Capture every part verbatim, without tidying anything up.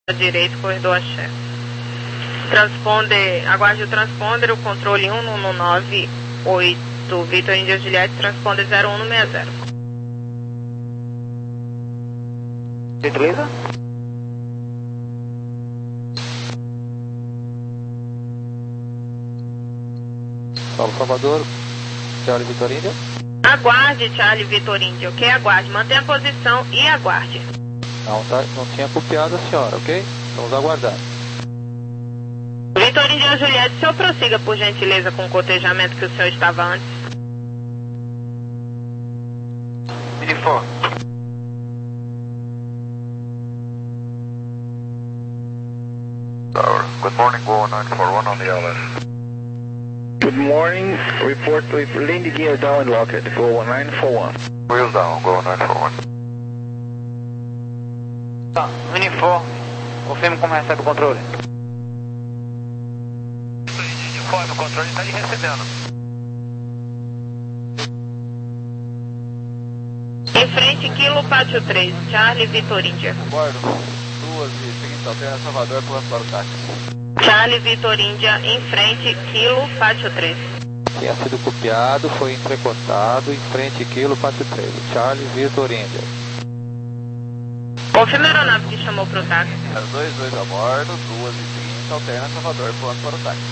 Direito, corredor axé. Transponder, aguarde o transponder, o controle um no nove oito, Vitor Índia Juliette, transponder zero um no seis zero. Gentileza? Paulo Salvador, Charlie Vitor Índia. Aguarde, Charlie Vitor Índia, ok? Aguarde, mantenha a posição e aguarde. Não, tá, não tinha copiado a senhora, ok? Vamos aguardar. Vitor Índia Juliette, o senhor prossiga, por gentileza, com o cotejamento que o senhor estava antes. Uniforme. Tower. Good morning, Go nine four one on the L S. Good morning, report with landing gear down and locked, Go nine four one. Wheels down, Go nine four one. Tá, uniforme. Confirme como recebe o controle. Uniforme, o controle está lhe recebendo. Em frente, Kilo Pátio três, Charlie Vitor Índia. Aguardo. duas e trinta, Alterna Salvador, plano para o táxi. Charlie Vitor Índia, em frente, Kilo Pátio três. Tinha sido copiado, foi entrecotado, em frente, Kilo Pátio três. Charlie Vitor Índia. Confirma a aeronave que chamou para o táxi. dois dois a bordo, duas e trinta, Alterna Salvador, plano para o táxi.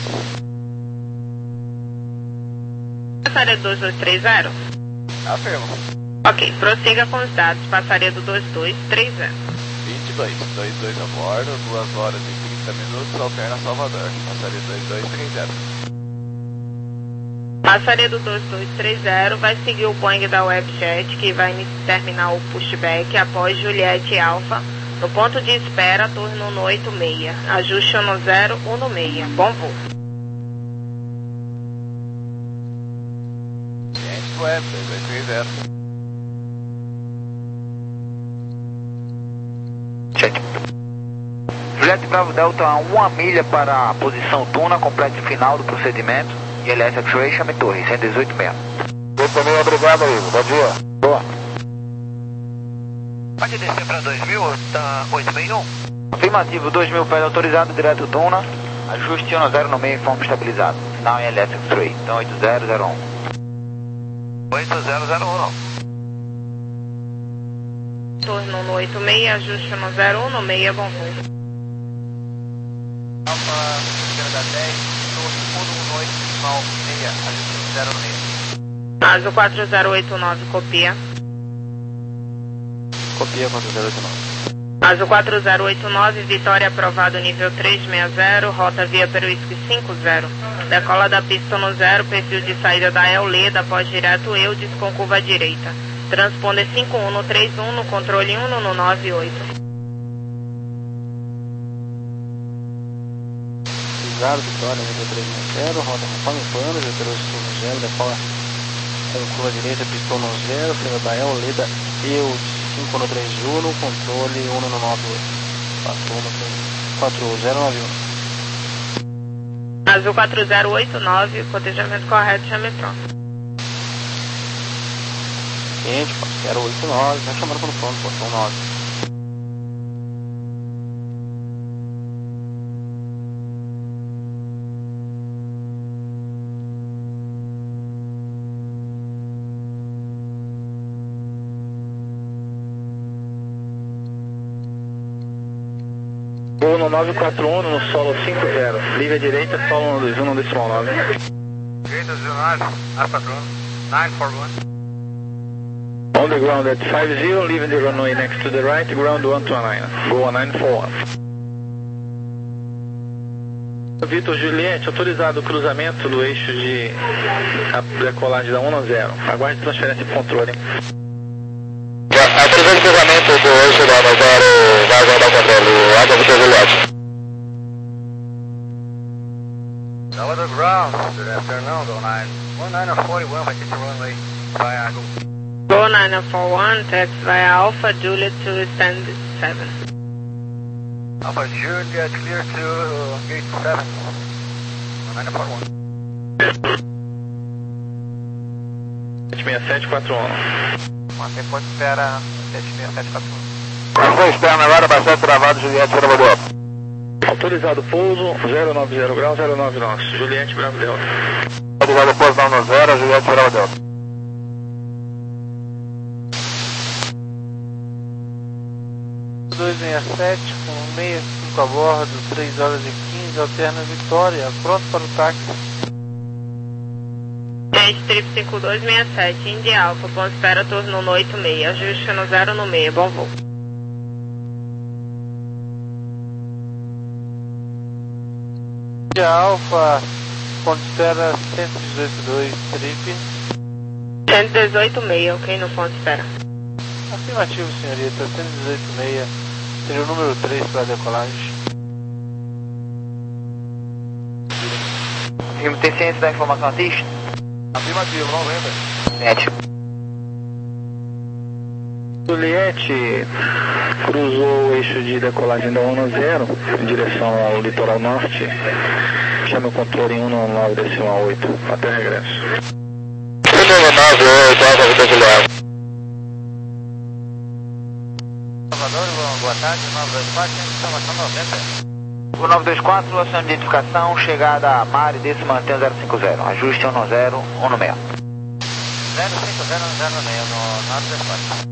Passaria do dois dois três zero? Afirmo. Ok, prossiga com os dados. Passaria do dois dois três zero. vinte e dois, dois dois a bordo, duas horas e trinta minutos, Alterna Salvador. Passaria dois dois três zero. Passaria do dois dois três zero, vai seguir o Boeing da Webjet, que vai terminar o pushback após Juliette Alpha, no ponto de espera, turno no oito seis. Ajuste no zero um no seis. Bom voo. Cliente Web, dois dois três zero. Juliette Bravo Delta a uma milha para a posição Tuna, complete final do procedimento. I L S X-Ray, chame torre, cento e dezoito mesmo. Eu também, obrigado, amigo. Bom dia. Boa. Pode descer para dois mil, tá oito seis um? Afirmativo, dois mil pés autorizado, direto Tuna. Ajuste no zero no meio, forma estabilizado. Final I L S X-Ray, então oito zero zero um. oito zero zero um, não. Turno no oito seis, ajuste no zero um no seis. Bom voo. Alfa, esquerda dez, torre um um oito, final seis, ajuste no zero no meio. Azul quatro zero oito nove, copia. Copia quatro zero oito nove. Azul quatro zero oito nove, Vitória aprovado nível três seis zero, rota via Peruísque cinco zero. Decola da pista no zero, perfil de saída da Euleda, pós direto Eudes com curva à direita. Transponder cinco um no três um, no controle um no nove oito. Zero, Vitória, nível três seis zero, rota conforme plano, já terou sul no zero, decola com curva direita, pistão no zero, freio da Euleda, eu cinco no três um, no controle um no nove oito. quatro zero nove um. Azul quatro zero oito nove, cotejamento correto, chame pronto. Quente, zero oito nove, vai chamando pelo pronto, portão nove. Voo no nove quatro um, no solo cinco zero. Livre à direita, solo no dois um, no decimal nove. Direita zero nove, A quatro um, nove quatro um. On the ground at five zero, leaving the runway next to the right, ground one two nine. Go nine four one. Vitor Juliette, autorizado o cruzamento do eixo de a decolagem da um no zero. Aguarde transferência de controle. Autorizado o cruzamento do eixo da um zero, vai aguardar o controle. Água Vitor Juliette. Now the ground, good afternoon, Go nine. one nine four one, vai ter runway, vai água. Go nine four one, taxi via Alpha Juliet to stand seven. Alpha Juliet, clear to gate seven. nine four one. sete seis sete quatro um. Mantém ponto de espera sete seis sete quatro um. Ação externa agora, bastante travado, Juliette, Bravo Delta. Autorizado pouso, zero nove zero grau, zero nove nós. Juliette, Bravo Delta. Autorizado pouso, nove nove zero, Juliette, Bravo Delta. dois seis sete com seis cinco a bordo, três horas e quinze, alterna Vitória, pronto para o táxi. Gente, trip cinco dois seis sete, India Alfa, ponto espera turno no oito seis, ajuste no zero no meio, bom voo. India Alfa, ponto espera cento e dezoito dois, trip. cento e dezoito seis, ok, no ponto espera. Afirmativo, senhorita, cento e dezoito seis, seria o número três para a decolagem. Tem ciência da informação artística? Afirmativo, noventa. Sete. Juliette cruzou o eixo de decolagem da um zero em direção ao litoral norte. Chama o controle em um nove decimal oito, até regresso. um nove oito, Alfa Vitor Juliette. Salvador, boa tarde, nove dois quatro, informação noventa. O nove dois quatro, ação de identificação, chegada a Mari, desse mantém zero cinco zero, ajuste um zero um seis. zero cinco zero zero seis no nove dois quatro.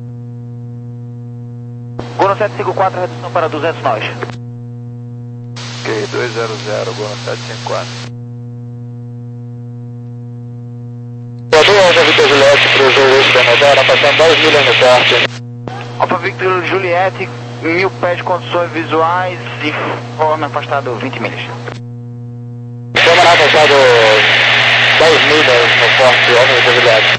Gono sete cinco quatro, redução para duzentos nós. Ok, dois zero zero, Gono sete cinco quatro. Boa Alfa Vitor Juliette, cruzou o eixo da Nodara, passando dez milhas no corte. Alfa Victor Juliette, mil pés de condições visuais e forma afastado vinte milhas. Forma afastado dez milhas no forte, Alfa Victor Juliette.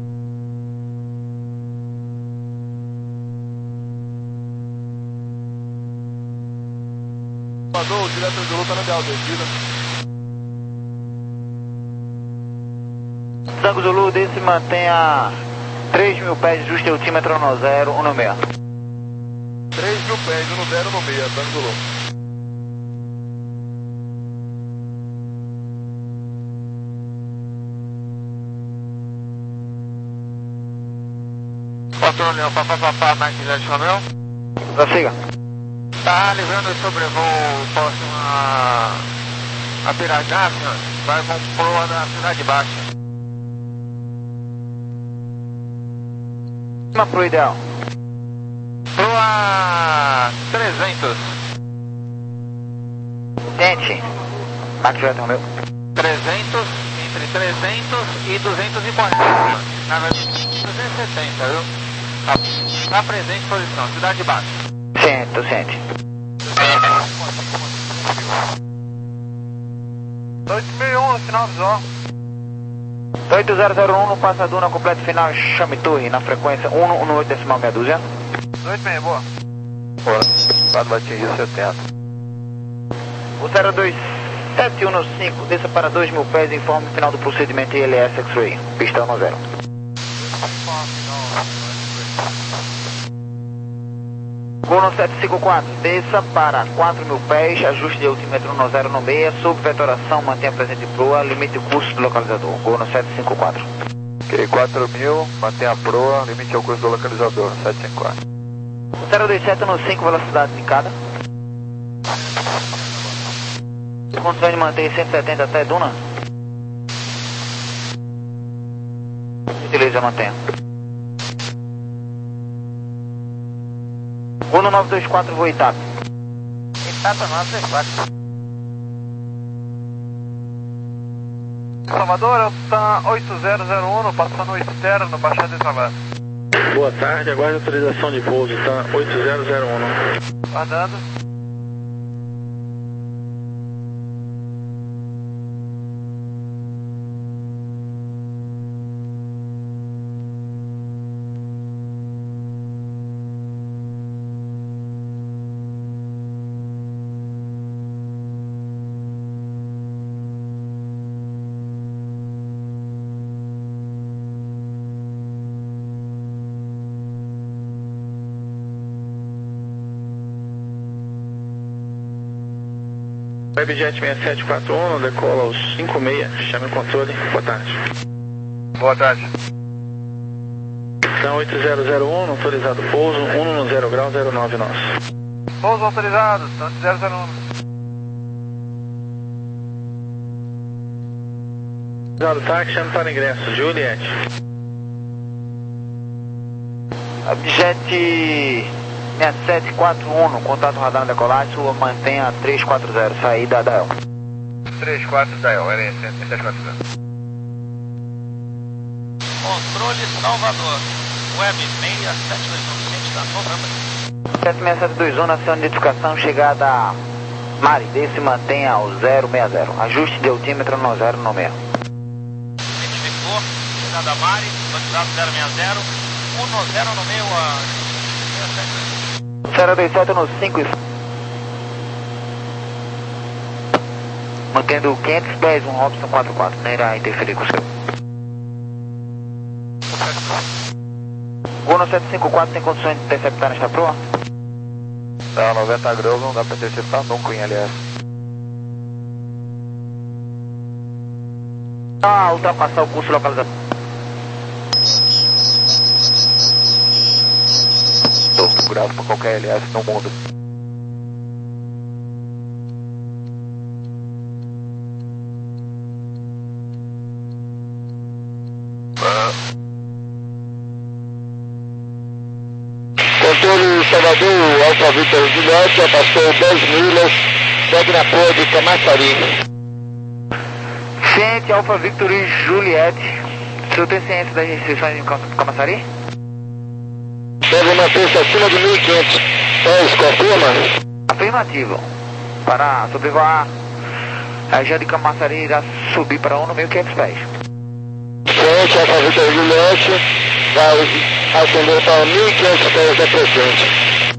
Salvador, o diretor de luta na Delta, descida. Tango Zulu, desse mantém a três mil pés, ajuste altímetro no zero um seis. três mil pés, um zero no meio, Tango Zulu. Quatro Leão, papapá, Mike Jet Romeu. Prossiga. Tá livrando o sobrevoo próximo a, a Pirajá, senhor. Vai com proa na Cidade Baixa. Uma pro ideal. Proa trezentos. Tente. Mike Jet Romeu. trezentos, entre trezentos e duzentos e quarenta. Na verdade, duzentos e setenta, viu? Tá, tá presente posição, Cidade Baixa. Sente, sente. oito seis um, sinal visual. oito zero zero um no passaduna completo final, chame torre na frequência um um oito decimal meia dúzia. oito seis, boa. Boa. Lado vai atingir setenta. O zero dois sete um cinco, desça para dois mil pés e informe final do procedimento I L S X-Ray. Pista um zero. Gono sete cinco quatro, desça para quatro mil pés, ajuste de altímetro um zero no seis, sob vetoração, mantenha presente proa, limite o curso do localizador. Gono sete cinco quatro. Ok, quatro mil, mantenha a proa, limite ao curso do localizador, sete cinco quatro. zero dois sete um cinco, velocidade indicada. Condições de manter cento e setenta até Duna. Utiliza, mantenha. Uno nove dois quatro, voo Itap. Itapa nove dois quatro. Salvador, está oito zero zero um, passando externo, baixada e travada. Boa tarde, aguarde autorização de voo, tá? oito zero zero um. Guardando. Webjet seis sete quatro um, decola aos cinco seis, chame o controle, boa tarde. Boa tarde. Descrição oito zero zero um, autorizado pouso, um no zero grau, zero nove nós. Pouso autorizado, oito zero zero um. Autorizado táxi, chame para ingresso, Juliette. Jet seis sete quatro um, contato radar na decolagem, sua mantenha três quatro zero, saída da El. três quatro da El, L S sete quatro zero. Controle Salvador, Web seis sete dois um, ciente da Novembro. sete seis sete dois um, nação de identificação, chegada a Mari, se mantenha ao zero seis zero, ajuste de altímetro no zero no meio. Identificou, chegada a Mari, autorizado zero seis zero, um no zero no meio a zero dois sete no cinco. Mantendo quinhentos pés, um Robson quatro quatro, não irá interferir com o seu. Gol no sete cinco quatro, tem condições de interceptar nesta proa? Tá, noventa graus, não dá pra interceptar nunca em L S. Ah, ultrapassar o curso localizado. Tô segurado pra qualquer L S no mundo. Controle Salvador, Alfa Vitor Juliette, passou dez milhas, segue na proa de Camaçari. Ciente, Alfa Victor e Juliette, o senhor tem ciência das restrições de Camaçari? Deve manter-se acima de mil e quinhentos pés, confirma? Afirmativo. Para sobrevoar a região de Camaçari irá subir para um no mil e quinhentos pés. Ciente, Alfa Vitor Juliette, vai ascender para mil e quinhentos pés da presente.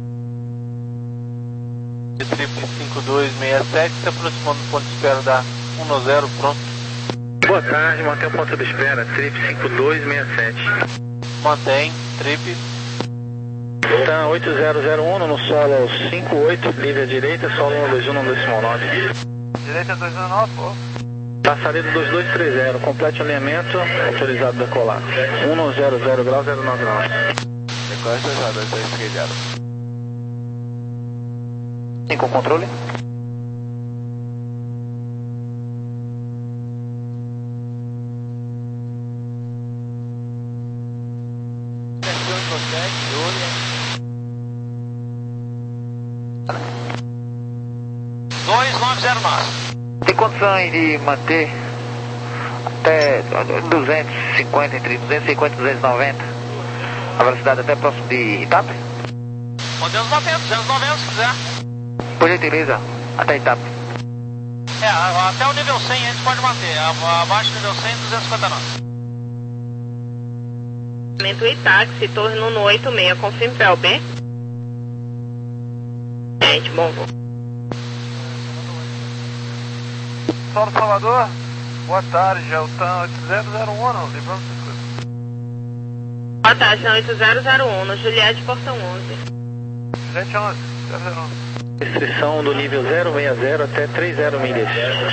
Trip cinco dois seis sete, se aproximando do ponto de espera da um no zero, pronto. Boa tarde, mantém o ponto de espera, Trip cinco dois seis sete. Mantém, Trip. Tá, oito zero zero um no solo cinco oito, livre à direita, solo um dois um no decimal nove. Direita dois um nove, pô. Passarida dois dois três zero, complete alinhamento, autorizado a decolar. um no zero zero grau, zero nove nove. Sequência já dois dois três zero. Tem com controle? dois nove zero nove. Tem condições de manter até duzentos e cinquenta, entre duzentos e cinquenta e duzentos e noventa, a velocidade até próximo de Itape? Podemos manter duzentos e noventa se quiser. Por gentileza, até Itape. É, até o nível cem a gente pode manter, abaixo do nível cem, duzentos e cinquenta e nove. Momento Itaxi, torre no oito seis, confirme P L B. Gente, bom voo. Solo Salvador, boa tarde, Geltan oito zero zero um, livrando circuito. Boa tarde, oito zero zero um, no Juliette, portão onze. Juliette onze, zero zero um. Restrição do nível zero seis zero até trinta milhas.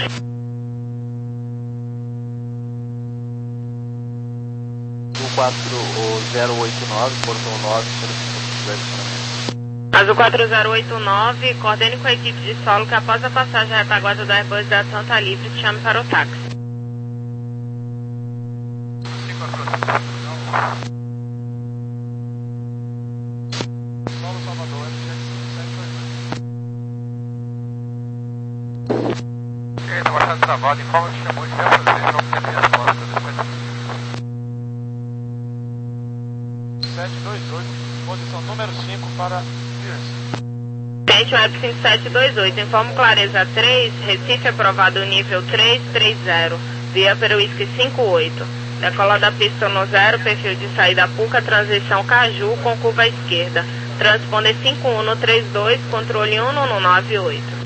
quatro zero oito nove, portão nove, Azul quatro zero oito nove, coordene com a equipe de solo que após a passagem à retaguarda da Airbus da Santa Livre, te chame para o táxi. Solo Salvador, ok, tá bastante travado, informa que chamou diversas vezes, não quer ter resposta depois. sete dois oito, posição número cinco para Pierce. Tente Web cinco sete dois oito, informo Clareza três, Recife aprovado nível três três zero, via para o Whisky cinco oito. Decola da pista no zero, perfil de saída Puca, transição Caju com curva à esquerda. Transponder cinco um no três dois, controle um no nove oito.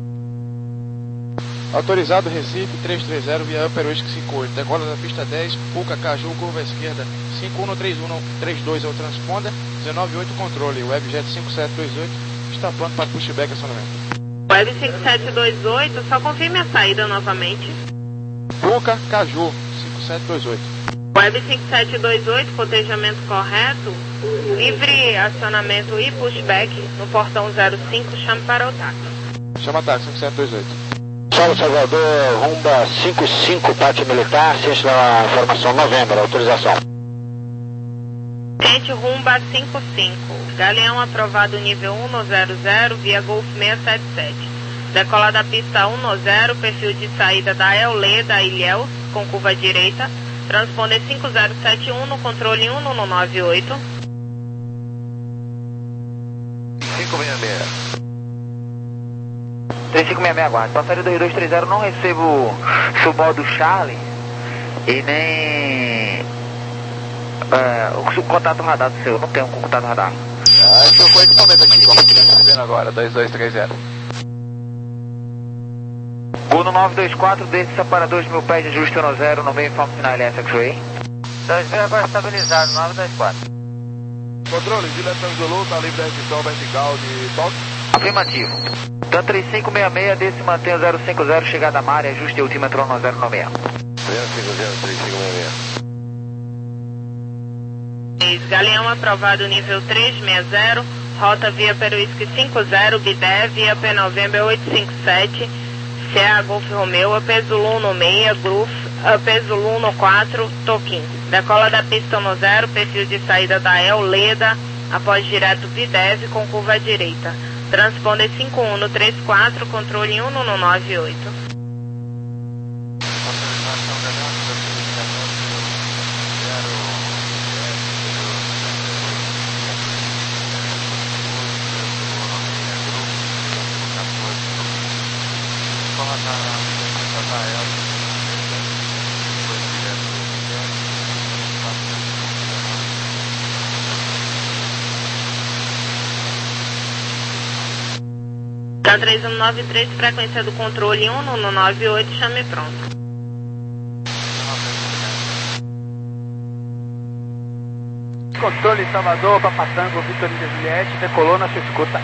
Autorizado Recife três três zero via Upper Whisky cinco oito. Decola da pista dez, Puca, Caju, curva à esquerda. cinco um no três um no três dois é o transponder. dezenove oito controle. Webjet cinco sete dois oito está pronto para pushback acionamento. Web cinco sete dois oito, só confirme a saída novamente. Puca, Caju cinco sete dois oito. Web cinco sete dois oito, cotejamento correto, livre acionamento e pushback no portão zero cinco, chame para o táxi. Chama táxi, cinco sete dois oito. Salve Salvador, rumba cinco cinco, parte militar, ciente da formação novembro, autorização. Gente, rumba cinco cinco, Galeão aprovado nível um zero zero, via Golf seiscentos e setenta e sete. Decola da pista um zero, perfil de saída da Eulê, da Ilhéus, com curva direita. Transponder cinco zero sete um no controle um no nove oito. cinco seis seis. três cinco seis seis, aguarde. Passageiro dois dois três zero, não recebo seu modo Charlie e nem uh, o contato radar do seu. Não tem um contato radar. Ah, eu estou com o equipamento aqui. Como que está recebendo agora? dois dois três zero. Gol no nove dois quatro, desça para dois mil pés de ajuste no zero, no meio informe final L S X-Ray. dois mil agora estabilizado, nove dois quatro. Controle, Juliette Zulu, está livre da restrição vertical de toque. Afirmativo. Tan três cinco seis seis, desce mantém o zero cinco zero, chegada a Mari, ajuste altímetro no zero nove seis. zero cinco zero, três cinco seis seis. Galeão aprovado nível três seis zero, rota via Peruísque cinco zero, Bidé, via P November oito cinco sete, C A Golf Romeo, A P Zulu no seis, Gruf, A P Zulu no quatro, Toquim. Decola da pista no zero, perfil de saída da Euleda, após direto Bideve com curva direita. Transponder cinco um no três quatro, controle um no nove oito. Tá três um nove três, frequência do controle um no nove oito, chame pronto. Controle Salvador, Papatango, Vitorina Juliette, decolou na sua escuta.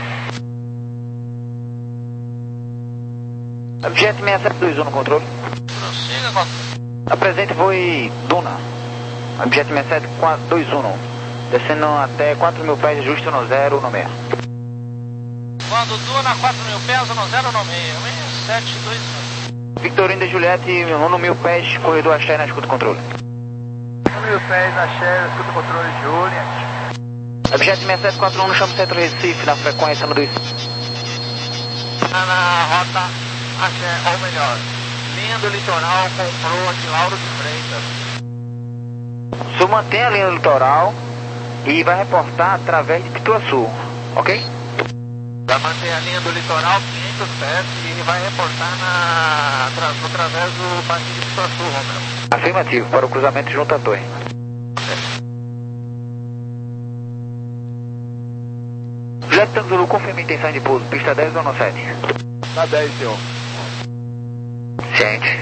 Objeto seis sete dois um no controle. Prossiga, controle. Apresente foi Duna. Objeto seis sete dois um, descendo até quatro mil pés de ajuste no zero no seis. Quando Duna, quatro mil pés no zero no seis, seis sete dois um. Victorina e Juliette, um mil pés, corredor Axé na escuta controle. um mil pés, Axé, na escuta controle, Juliette. Objeto seis sete quatro um no chamo Centro Recife, na frequência no dois. Na rota Axé, ou melhor, linha do litoral com proa de Lauro de Freitas. O senhor mantém a linha do litoral e vai reportar através de Pituaçu, ok? Vai manter a linha do litoral quinhentos pés e vai reportar na, através do parque de Pituaçu, Romero. Afirmativo, para o cruzamento junto à torre. Juliette Tango Zulu, confirma a intenção de pouso, pista dez ou no sete? Na dez, senhor. Ciente.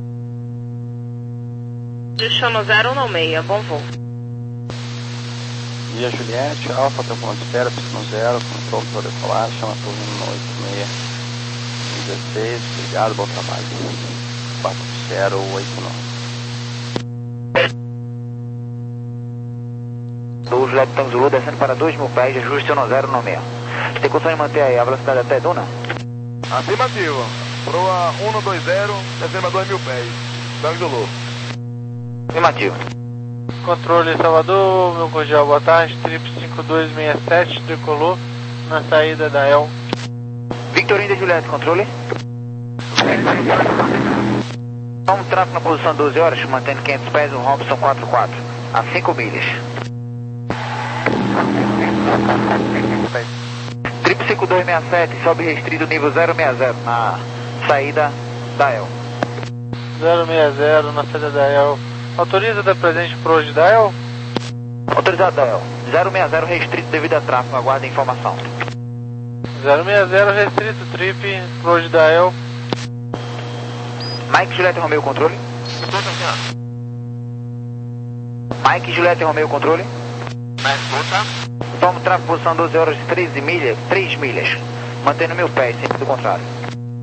Chama zero no seis, bom voo. Via Juliette, Alfa, Transpondera, pista no zero, controle para decolar, chama turno no oito seis dezesseis, obrigado, bom trabalho. quatro zero oito nove. Do Juliette Tango Zulu, descendo para dois mil pés, ajuste no zero no seis. Você tem condição de manter aí a velocidade até Duna? Afirmativo. Proa um dois zero, descendo a dois mil pés. Tango Zulu. Afirmativo. Controle Salvador, meu cordial boa tarde, trip cinco dois seis sete, decolou na saída da El. Victorina e Juliette, controle. Vamos tráfego na posição doze horas, mantendo quinhentos pés, o Robson quatro quatro, a cinco milhas. Trip cinco dois seis sete, sobe restrito nível zero seis zero, na saída da El. zero seis zero na saída da El. Autoriza da presente pro hoje da El? Autorizado da El. zero seis zero restrito devido a tráfego, aguarda a informação. zero seis zero restrito, trip pro hoje da El. Mike Juliette Romeo, controle. Mike Juliette Romeo, controle. Toma tráfego, posição doze horas, treze milhas, três milhas. Mantendo mil pés, sempre do contrário.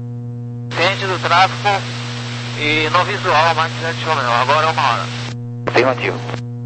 Ciente do tráfego e no visual, Mike Juliette Romeo, agora é uma hora. Afirmativo.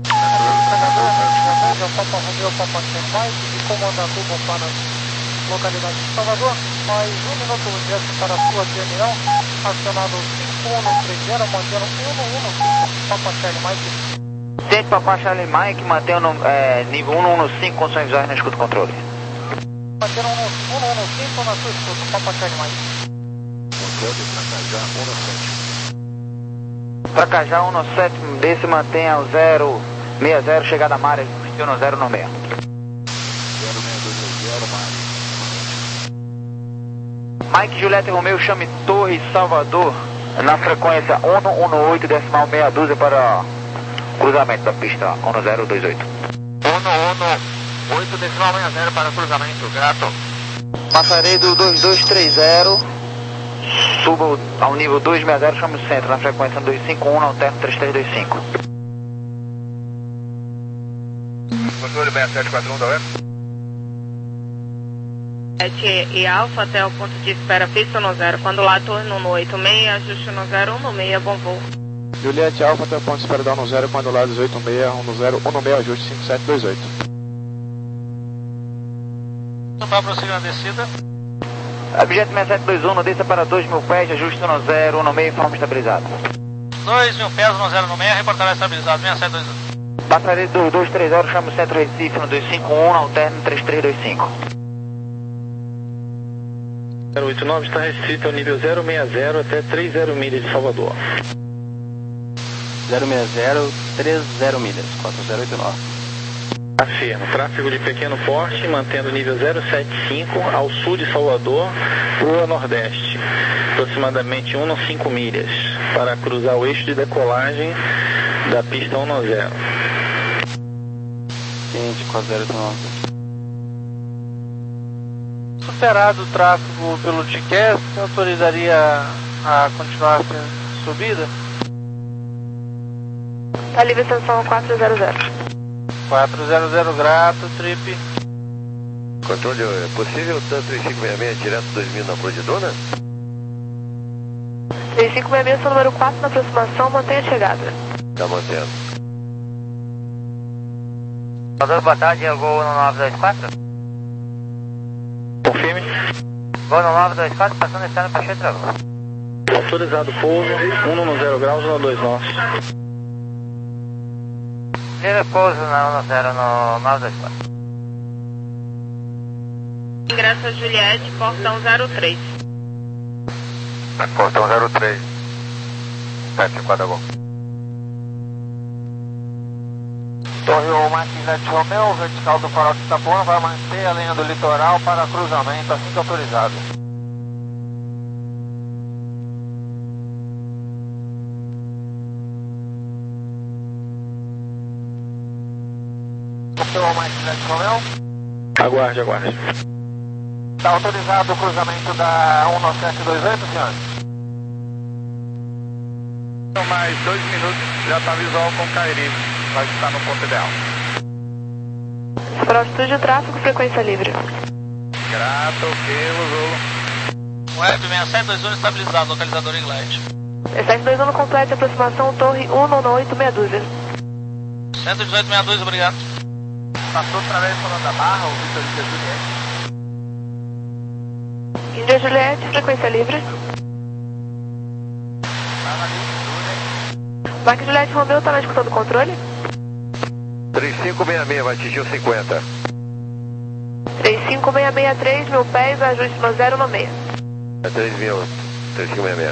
É o Papa Romeu, Papa Mike, de comandante Hugo para a localidade de Salvador, mais um minuto direto para a sua reunião, acionado cinco um três zero, mantendo um um cinco, Papa Charlie Mike. Tente Papa Charlie Mike, mantendo é, nível um um cinco, condições visuais na escuta controle. Mantendo um um cinco na sua escuta, Papa Charlie Mike. Controle Tracajá um um sete. Tracajá um um sete, desse mantenha o zero seis zero, chegada a Mária, vinte e um zero no meio. zero seis dois zero, Mário. Mike Juliette Romeu, chame Torre Salvador, na frequência um um oito, decimal meia dúzia para cruzamento da pista um zero dois oito. um um oito, decimal meia zero para cruzamento, grato. Passarei do dois dois três zero, suba ao nível dois seis zero, chame o centro, na frequência dois cinco um, alterno três três dois cinco. Controle seis sete quatro um da U E sete e Alfa até o ponto de espera, pista no zero. Quando lá, torno no oito seis, ajuste no zero um seis, bom voo. Juliette Alfa até o ponto de espera da um zero, quando lá dezoito seis, um zero, um seis, ajuste cinco sete dois oito. Para prosseguir na descida. Objeto seis sete dois um, desça para dois mil pés, ajuste no zero um seis, forma estabilizada. dois mil pés, um zero seis, reportará estabilizado, seis sete dois um. Passarei do dois três zero, chame o centro Recife no dois cinco um, alterno três três dois cinco. zero oito nove está restrito ao nível zero seis zero até trinta milhas de Salvador. zero seis zero, trinta milhas, quatro zero oito nove. Afirma, tráfego de pequeno porte, mantendo nível zero sete cinco ao sul de Salvador, rua nordeste, aproximadamente um cinco milhas, para cruzar o eixo de decolagem da pista um zero. Quente, quatro zero oito nove. Superado o tráfego pelo G C A S, autorizaria a continuar a subida? Tá livre extensão quatro zero zero. quatro zero zero, grato, trip. Controle, é possível TAM três cinco seis seis direto dois mil na Brodidona? três cinco seis seis, seu número quatro na aproximação, mantenha a chegada. Tá mantendo. Salvador, boa tarde, é o Gol um nove dois quatro. Confirme. Gol um nove dois quatro, passando externo para Cheio Travão. Autorizado pouso, um zero graus, um dois nós. Livre pouso na um zero no nove dois quatro. Ingresso a Juliette, portão zero três. Portão zero três. sete quatro bom. Torre o Mike Juliette Romeu, vertical do farol de Itabuna, vai manter a linha do litoral para cruzamento, assim que autorizado. Torre o Mike Juliette Romeu. Aguarde, aguarde. Está autorizado o cruzamento da um nove sete dois oito, senhor? Mais dois minutos, já está visual com o Cairi. Vai estar no ponto ideal. Farol Estúdio, tráfego, frequência livre. Grato, ok, usou. Web seis sete dois um estabilizado, localizador em glide. seis sete dois um complete, aproximação Torre um oito meia dúzia. cento e dezoito sessenta e dois, obrigado. Passou através do da Barra, o Vitor de Juliette. Índia Juliette, frequência livre. Mike Juliette Romeu, está na escuta do controle? três cinco seis seis, vai atingir o cinquenta. três cinco seis seis três, mil pés, ajuste no zero no meio. É três mil, três cinco seis seis.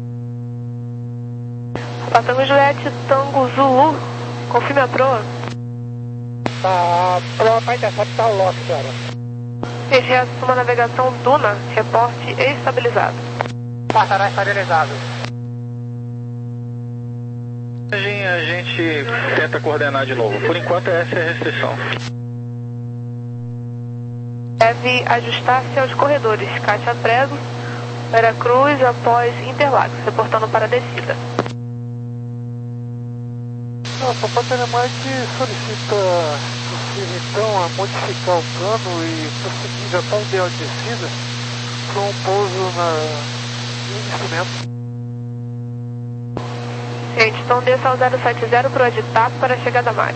Passamos Juliette, Tango Zulu, confirme a proa. Tá, proa para intercept tá lock, senhora. Peixe assuma navegação Duna, reporte estabilizado. Passará estabilizado. A gente tenta coordenar de novo. Por enquanto, essa é a restrição. Deve ajustar-se aos corredores Cátia Prego, Veracruz, após Interlagos, reportando para a descida. Nossa, a Patelemite solicita possível, então, a modificar o plano e prosseguir já está ideal de descida para um pouso na... no instrumento. Gente, Então desça ao zero sete zero para o Editato para a chegada Mari.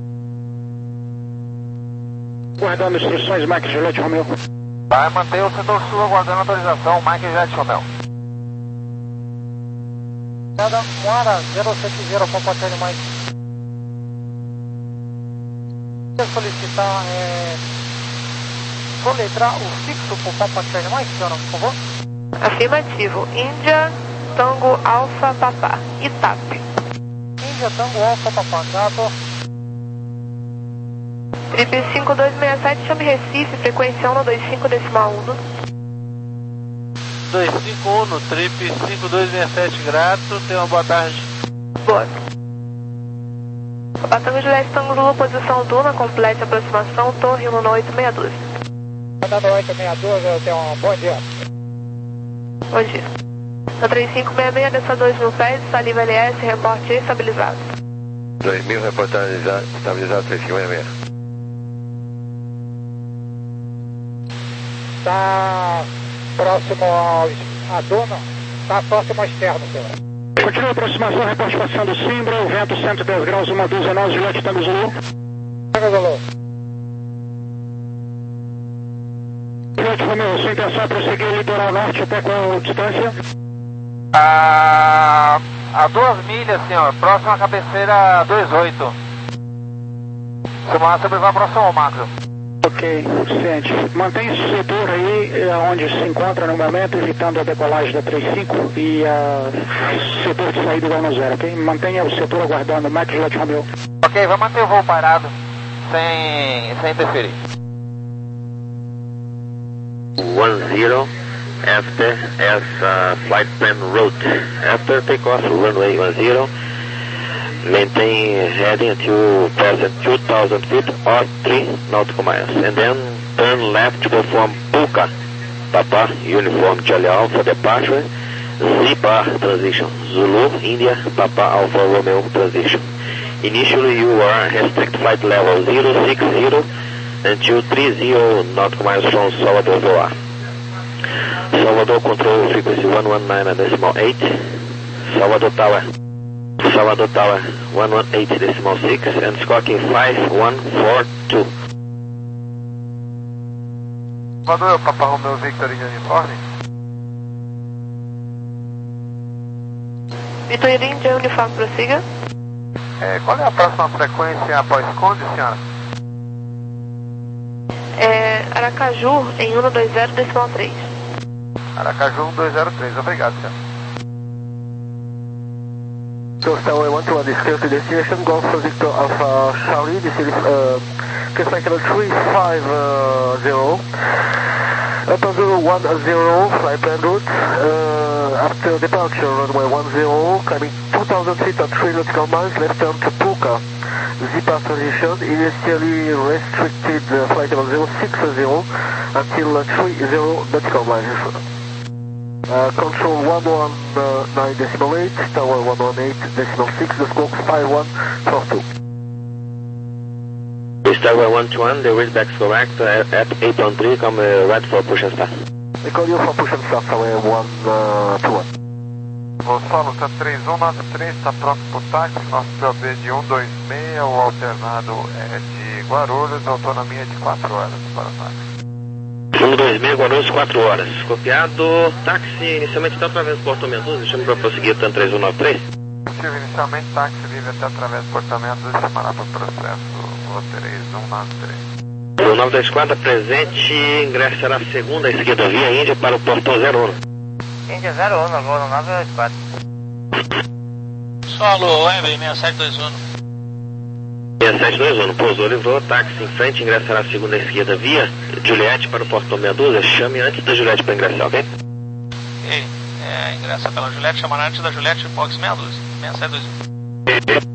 Guardando instruções, Mike Juliette Romeo. Vai manter o setor sul aguardando autorização, Mike Juliette Romeo. Cada Moara zero sete zero, compartilhe mais. Quer solicitar, é... soletrar o fixo por compartilhe mais, senhora, por favor? Afirmativo. Índia, Tango, Alfa, Papá. Itape. Índia, Tango, Alfa, Papá. Gato. Trip cinco dois seis sete, chame Recife, frequência um dois cinco decimal um. dois cinco um, Trip cinco dois seis sete, grato, tenha uma boa tarde. Boa. Papa Tango Juliette Tango Zulu, posição Duna, complete aproximação, torre um oito seis dois. Mandando oito seis dois, eu tenho um bom dia. Bom dia. Na três cinco seis seis, desça dois mil pés, saliva L S, reporte estabilizado. dois mil, reportagem estabilizado, três cinco seis seis. Está próximo ao a Duna, está próximo ao externo, senhor. Continua a aproximação, reporte passando Simbra, o vento cento e dez graus, uma dúzia nove, Juliette Tango Zulu. Tango Zulu. Juliette Romeo, sua intenção é prosseguir o litoral norte até qual distância? A, a duas milhas, senhor, próxima à cabeceira dois oito. Simular sobrevoar próximo ao macro. Ok, suficiente. Mantenha esse setor aí onde se encontra no momento, evitando a decolagem da três cinco e o setor de saída da um zero, ok? Mantenha o setor aguardando, Mike Juliette Romeo. Ok, vamos manter o voo parado, sem, sem interferir. one zero after as uh, flight plan route. After takeoff, runway one zero. Maintain heading until present two thousand feet or three nautical miles. And then turn left to perform Puka, Papa, Uniform Charlie Alpha departure, Z-bar transition, Zulu, India, Papa Alpha Romeo transition. Initially you are restrict flight level zero six zero until three zero nautical miles from Salvador Voar. Salvador control frequency one one nine decimal eight. Salvador Tower. Salvador Tower one one eight decimal six and squawking five one four two. Salvador, Papa Romeo Victor em uniforme. Vitor Índia, uniforme, prossiga. É, qual é a próxima frequência após Conde, senhora? É Aracaju em um dois zero decimal três. Aracaju um dois zero três, obrigado, senhor. Tower one to one, disclosed destination, Golf Victor Alpha Charlie, this is uh, Cessna three five zero. Upper zero one zero, flight plan route, uh, after departure, runway one zero, climbing two thousand feet at three nautical miles, left turn to Puka, Z-bar transition, initially restricted uh, flight level zero six zero until uh, three zero nautical miles. Uh, control one one nine decimal eight, tower one one eight decimal six, the squawk five one four two. Tower one two one, the readback is correct, uh, at eight one three, come uh, right for push and start. We call you for push and start, tower one two one. Voo solo tá três um nove três, está pronto para o táxi, nosso P O B de um dois seis, o alternado é de Guarulhos, autonomia de quatro horas para o táxi. um dois seis, Guarulhos, quatro horas. Copiado, táxi inicialmente está através do Porto Mendoza, chama para prosseguir tanto três um nove três. Possível, inicialmente táxi livre até através do Porto Mendoza, chamará para o processo três um nove três. O nove dois quatro presente, ingressará a segunda esquerda via Índia para o portão zero um. Índia zero um, agora nove dois quatro. Solo, Web, seis sete dois um. seis sete dois um, pousou, livrou, táxi em frente, ingressará a segunda esquerda via Juliette para o portão Medusa, chame antes da Juliette para ingressar, ok? Ok, é, ingressa pela Juliette, chamará antes da Juliette, box Medusa, seis sete dois um.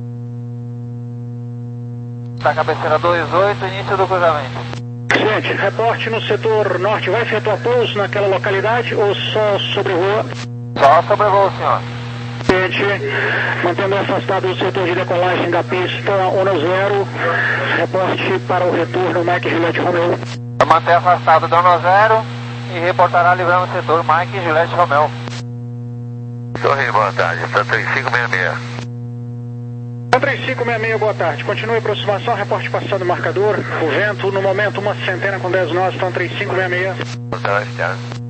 Tá, cabeceira dois oito, início do cruzamento. Gente, reporte no setor norte, vai efetuar pouso naquela localidade ou só sobrevoa? Só sobrevoo, senhor. Gente, mantendo afastado do setor de decolagem da pista um zero, reporte para o retorno, Mike Juliette Romeo. Manter afastado do um zero e reportará livrando o setor Mike Juliette Romeo. Torre, boa tarde, está três cinco seis seis. três cinco seis seis, boa tarde. Continue a aproximação, reporte passando o marcador. O vento, no momento, uma centena com dez nós, estão três cinco seis seis. Zero externo.